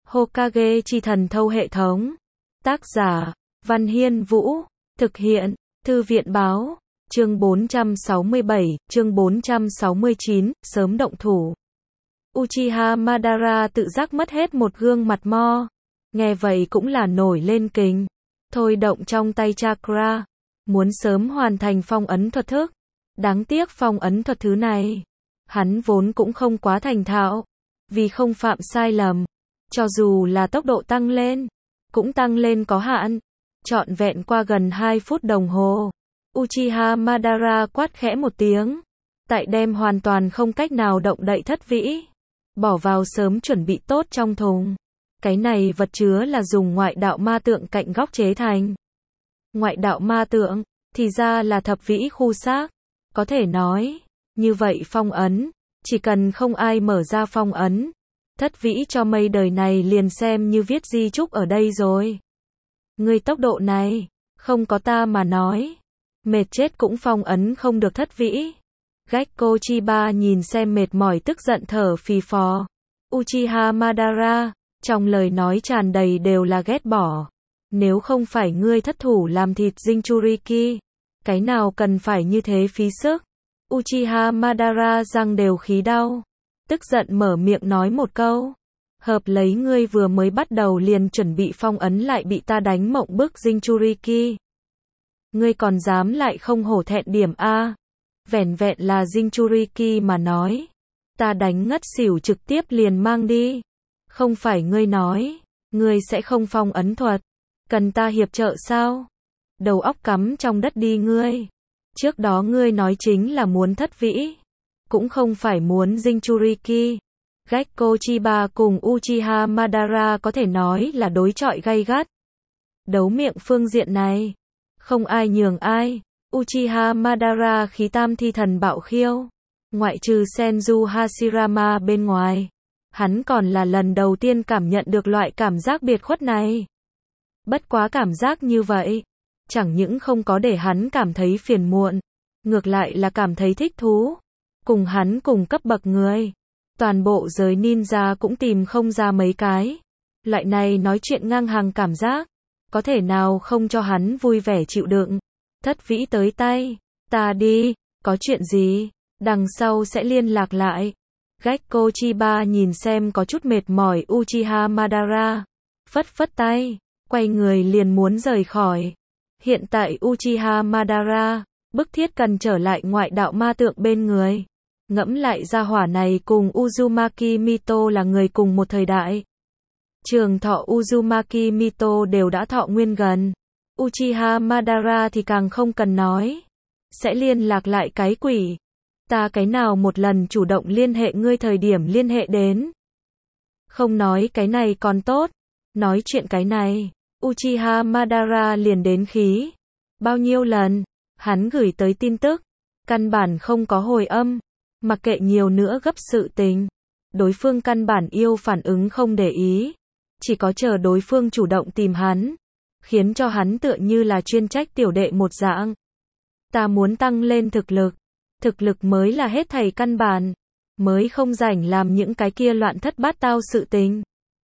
Hokage chi thần thâu hệ thống. Tác giả, Văn Hiên Vũ. Thực hiện, Thư viện báo. Chương 467, chương 469, sớm động thủ. Uchiha Madara tự giác mất hết một gương mặt mo. Nghe vậy cũng là nổi lên kinh. Thôi động trong tay chakra. Muốn sớm hoàn thành phong ấn thuật thức. Đáng tiếc phong ấn thuật thứ này. Hắn vốn cũng không quá thành thạo. Vì không phạm sai lầm. Cho dù là tốc độ tăng lên. Cũng tăng lên có hạn. Trọn vẹn qua gần 2 phút đồng hồ. Uchiha Madara quát khẽ một tiếng. Tại đem hoàn toàn không cách nào động đậy thất vĩ. Bỏ vào sớm chuẩn bị tốt trong thùng. Cái này vật chứa là dùng ngoại đạo ma tượng cạnh góc chế thành. Ngoại đạo ma tượng, thì ra là thập vĩ khu xác. Có thể nói, như vậy phong ấn, chỉ cần không ai mở ra phong ấn. Thất vĩ cho mây đời này liền xem như viết di chúc ở đây rồi. Người tốc độ này, không có ta mà nói. Mệt chết cũng phong ấn không được thất vĩ. Gekko Chiba nhìn xem mệt mỏi tức giận thở phì phò. Uchiha Madara, trong lời nói tràn đầy đều là ghét bỏ. Nếu không phải ngươi thất thủ làm thịt Jinchuriki, cái nào cần phải như thế phí sức. Uchiha Madara răng đều khí đau. Tức giận mở miệng nói một câu. Hợp lấy ngươi vừa mới bắt đầu liền chuẩn bị phong ấn lại bị ta đánh mộng bức Jinchuriki. Ngươi còn dám lại không hổ thẹn điểm A. Vẻn vẹn là Jinchuriki mà nói. Ta đánh ngất xỉu trực tiếp liền mang đi. Không phải ngươi nói. Ngươi sẽ không phong ấn thuật. Cần ta hiệp trợ sao? Đầu óc cắm trong đất đi ngươi. Trước đó ngươi nói chính là muốn thất vĩ. Cũng không phải muốn Jinchuriki. Gekko Chiba cùng Uchiha Madara có thể nói là đối chọi gay gắt. Đấu miệng phương diện này. Không ai nhường ai. Uchiha Madara khí tam thi thần bạo khiêu. Ngoại trừ Senju Hashirama bên ngoài. Hắn còn là lần đầu tiên cảm nhận được loại cảm giác biệt khuất này. Bất quá cảm giác như vậy. Chẳng những không có để hắn cảm thấy phiền muộn. Ngược lại là cảm thấy thích thú. Cùng hắn cùng cấp bậc người. Toàn bộ giới ninja cũng tìm không ra mấy cái. Loại này nói chuyện ngang hàng cảm giác. Có thể nào không cho hắn vui vẻ chịu đựng. Thất vĩ tới tay. Ta đi. Có chuyện gì? Đằng sau sẽ liên lạc lại. Gekko Chiba nhìn xem có chút mệt mỏi Uchiha Madara. Phất phất tay. Quay người liền muốn rời khỏi. Hiện tại Uchiha Madara. Bức thiết cần trở lại ngoại đạo ma tượng bên người. Ngẫm lại gia hỏa này cùng Uzumaki Mito là người cùng một thời đại. Trường thọ Uzumaki Mito đều đã thọ nguyên gần. Uchiha Madara thì càng không cần nói. Sẽ liên lạc lại cái quỷ. Ta cái nào một lần chủ động liên hệ ngươi thời điểm liên hệ đến. Không nói cái này còn tốt. Nói chuyện cái này. Uchiha Madara liền đến khí. Bao nhiêu lần. Hắn gửi tới tin tức. Căn bản không có hồi âm. Mặc kệ nhiều nữa gấp sự tình. Đối phương căn bản yêu phản ứng không để ý. Chỉ có chờ đối phương chủ động tìm hắn. Khiến cho hắn tựa như là chuyên trách tiểu đệ một dạng. Ta muốn tăng lên thực lực. Thực lực mới là hết thảy căn bản. Mới không rảnh làm những cái kia loạn thất bát tao sự tình.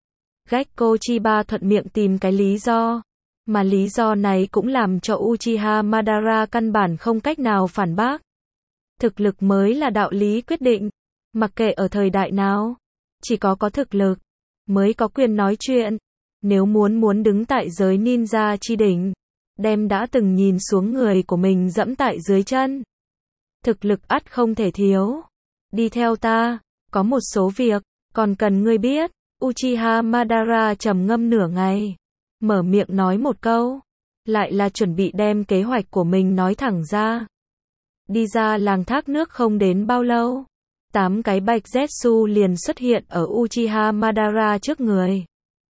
Gekko Chiba thuận miệng tìm cái lý do. Mà lý do này cũng làm cho Uchiha Madara căn bản không cách nào phản bác. Thực lực mới là đạo lý quyết định. Mặc kệ ở thời đại nào. Chỉ có thực lực. Mới có quyền nói chuyện. Nếu muốn đứng tại giới ninja chi đỉnh. Đem đã từng nhìn xuống người của mình dẫm tại dưới chân. Thực lực ắt không thể thiếu. Đi theo ta. Có một số việc. Còn cần ngươi biết. Uchiha Madara trầm ngâm nửa ngày. Mở miệng nói một câu. Lại là chuẩn bị đem kế hoạch của mình nói thẳng ra. Đi ra làng thác nước không đến bao lâu. 8 cái bạch Zetsu liền xuất hiện ở Uchiha Madara trước người.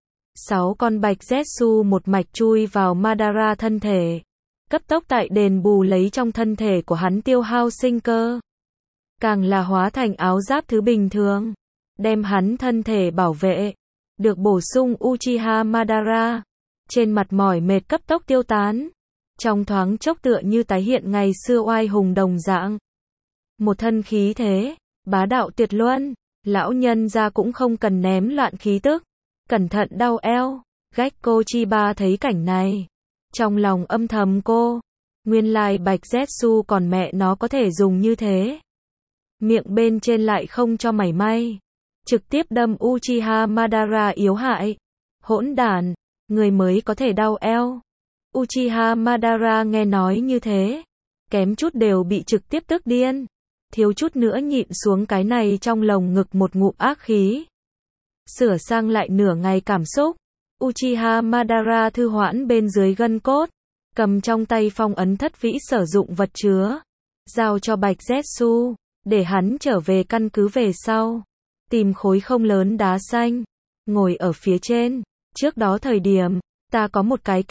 6 con bạch Zetsu một mạch chui vào Madara thân thể. Cấp tốc tại đền bù lấy trong thân thể của hắn tiêu hao sinh cơ. Càng là hóa thành áo giáp thứ bình thường. Đem hắn thân thể bảo vệ. Được bổ sung Uchiha Madara. Trên mặt mỏi mệt cấp tốc tiêu tán. Trong thoáng chốc tựa như tái hiện ngày xưa oai hùng đồng dạng. Một thân khí thế. Bá đạo tuyệt luân. Lão nhân ra cũng không cần ném loạn khí tức. cẩn thận đau eo. Gekko Chiba thấy cảnh này, trong lòng âm thầm cô, nguyên lai Bạch Zetsu còn mẹ nó có thể dùng như thế. Miệng bên trên lại không cho mảy may, trực tiếp đâm Uchiha Madara yếu hại. Hỗn đản, người mới có thể đau eo. Uchiha Madara nghe nói như thế, kém chút đều bị trực tiếp tức điên, thiếu chút nữa nhịn xuống cái này trong lồng ngực một ngụm ác khí. Sửa sang lại nửa ngày cảm xúc, Uchiha Madara thư hoãn bên dưới gân cốt, cầm trong tay phong ấn thất vĩ sử dụng vật chứa, giao cho Bạch Zetsu, để hắn trở về căn cứ về sau, tìm khối không lớn đá xanh, ngồi ở phía trên. Trước đó thời điểm, ta có một cái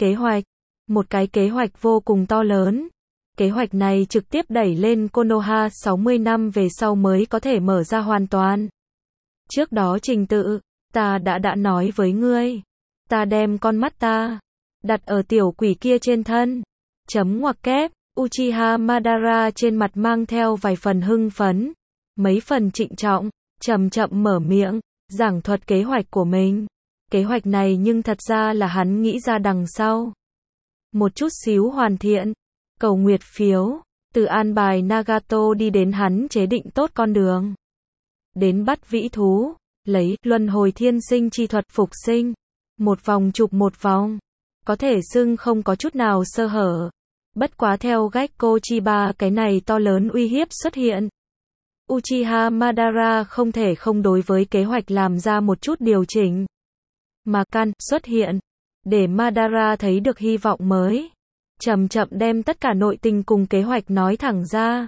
kế hoạch vô cùng to lớn. Kế hoạch này trực tiếp đẩy lên Konoha 60 năm về sau mới có thể mở ra hoàn toàn. Trước đó trình tự, ta đã nói với ngươi. Ta đem con mắt ta đặt ở tiểu quỷ kia trên thân. Chấm ngoặc kép, Uchiha Madara trên mặt mang theo vài phần hưng phấn, mấy phần trịnh trọng, chậm chậm mở miệng, giảng thuật kế hoạch của mình. Kế hoạch này nhưng thật ra là hắn nghĩ ra đằng sau. Một chút xíu hoàn thiện, cầu nguyệt phiếu, từ an bài Nagato đi đến hắn chế định tốt con đường. Đến bắt vĩ thú, lấy luân hồi thiên sinh chi thuật phục sinh. Một vòng chụp một vòng, có thể xưng không có chút nào sơ hở. Bất quá theo Gekko Chiba cái này to lớn uy hiếp xuất hiện, Uchiha Madara không thể không đối với kế hoạch làm ra một chút điều chỉnh. Mà Kan xuất hiện, để Madara thấy được hy vọng mới. Chậm chậm đem tất cả nội tình cùng kế hoạch nói thẳng ra.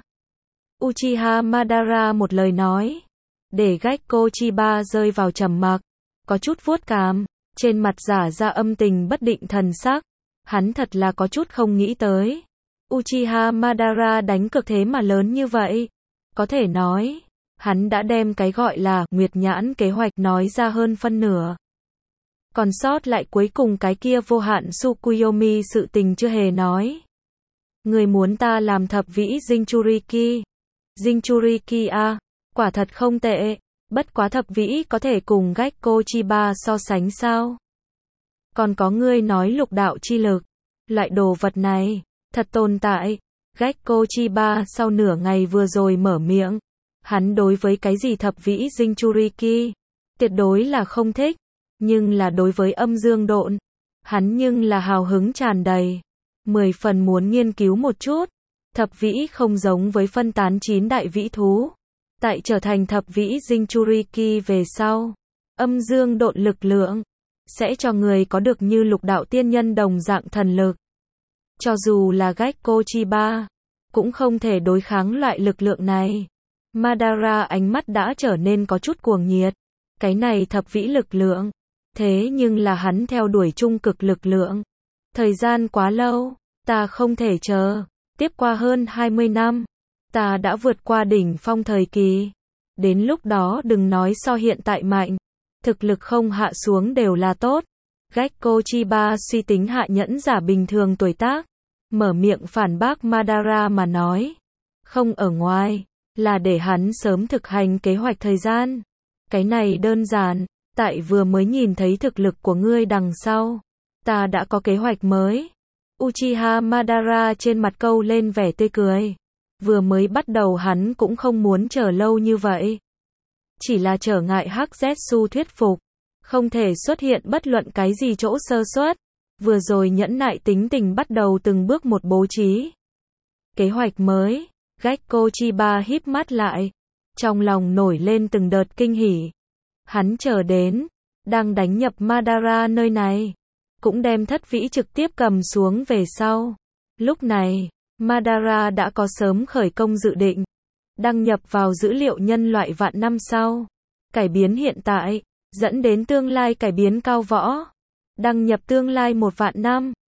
Uchiha Madara một lời nói, để Gekko Chiba rơi vào trầm mặc, có chút vuốt cằm, trên mặt giả ra âm tình bất định thần sắc. Hắn thật là có chút không nghĩ tới. Uchiha Madara đánh cược thế mà lớn như vậy. Có thể nói, hắn đã đem cái gọi là Nguyệt Nhãn kế hoạch nói ra hơn phân nửa. Còn sót lại cuối cùng cái kia vô hạn Tsukuyomi sự tình chưa hề nói. Người muốn ta làm thập vĩ Jinchuriki. Jinchuriki à, quả thật không tệ. Bất quá thập vĩ có thể cùng Gekko Chiba so sánh sao? Còn có ngươi nói lục đạo chi lực. Loại đồ vật này, thật tồn tại. Gekko Chiba sau nửa ngày vừa rồi mở miệng. Hắn đối với cái gì thập vĩ Jinchuriki, tuyệt đối là không thích. Nhưng là đối với âm dương độn, hắn nhưng là hào hứng tràn đầy. 10 phần muốn nghiên cứu một chút. Thập vĩ không giống với phân tán 9 đại vĩ thú. Tại trở thành thập vĩ Jinchuriki về sau, âm dương độn lực lượng sẽ cho người có được như lục đạo tiên nhân đồng dạng thần lực. Cho dù là Gekko Chiba, cũng không thể đối kháng loại lực lượng này. Madara ánh mắt đã trở nên có chút cuồng nhiệt. Cái này thập vĩ lực lượng, thế nhưng là hắn theo đuổi trung cực lực lượng. Thời gian quá lâu, ta không thể chờ. Tiếp qua hơn 20 năm, ta đã vượt qua đỉnh phong thời kỳ. Đến lúc đó đừng nói so hiện tại mạnh, thực lực không hạ xuống đều là tốt. Gekko Chiba suy tính hạ nhẫn giả bình thường tuổi tác, mở miệng phản bác Madara mà nói. Không ở ngoài, là để hắn sớm thực hành kế hoạch thời gian. Cái này đơn giản, tại vừa mới nhìn thấy thực lực của ngươi đằng sau, ta đã có kế hoạch mới. Uchiha Madara trên mặt câu lên vẻ tươi cười. Vừa mới bắt đầu hắn cũng không muốn chờ lâu như vậy. Chỉ là trở ngại Hắc Zetsu thuyết phục, không thể xuất hiện bất luận cái gì chỗ sơ suất. Vừa rồi nhẫn nại tính tình bắt đầu từng bước một bố trí. Kế hoạch mới, Gekko Chiba híp mắt lại, trong lòng nổi lên từng đợt kinh hỉ. Hắn chờ đến, đang đánh nhập Madara nơi này, cũng đem thất vĩ trực tiếp cầm xuống về sau. Lúc này, Madara đã có sớm khởi công dự định, đăng nhập vào dữ liệu nhân loại vạn năm sau, cải biến hiện tại, dẫn đến tương lai cải biến cao võ, đăng nhập tương lai 1 vạn năm,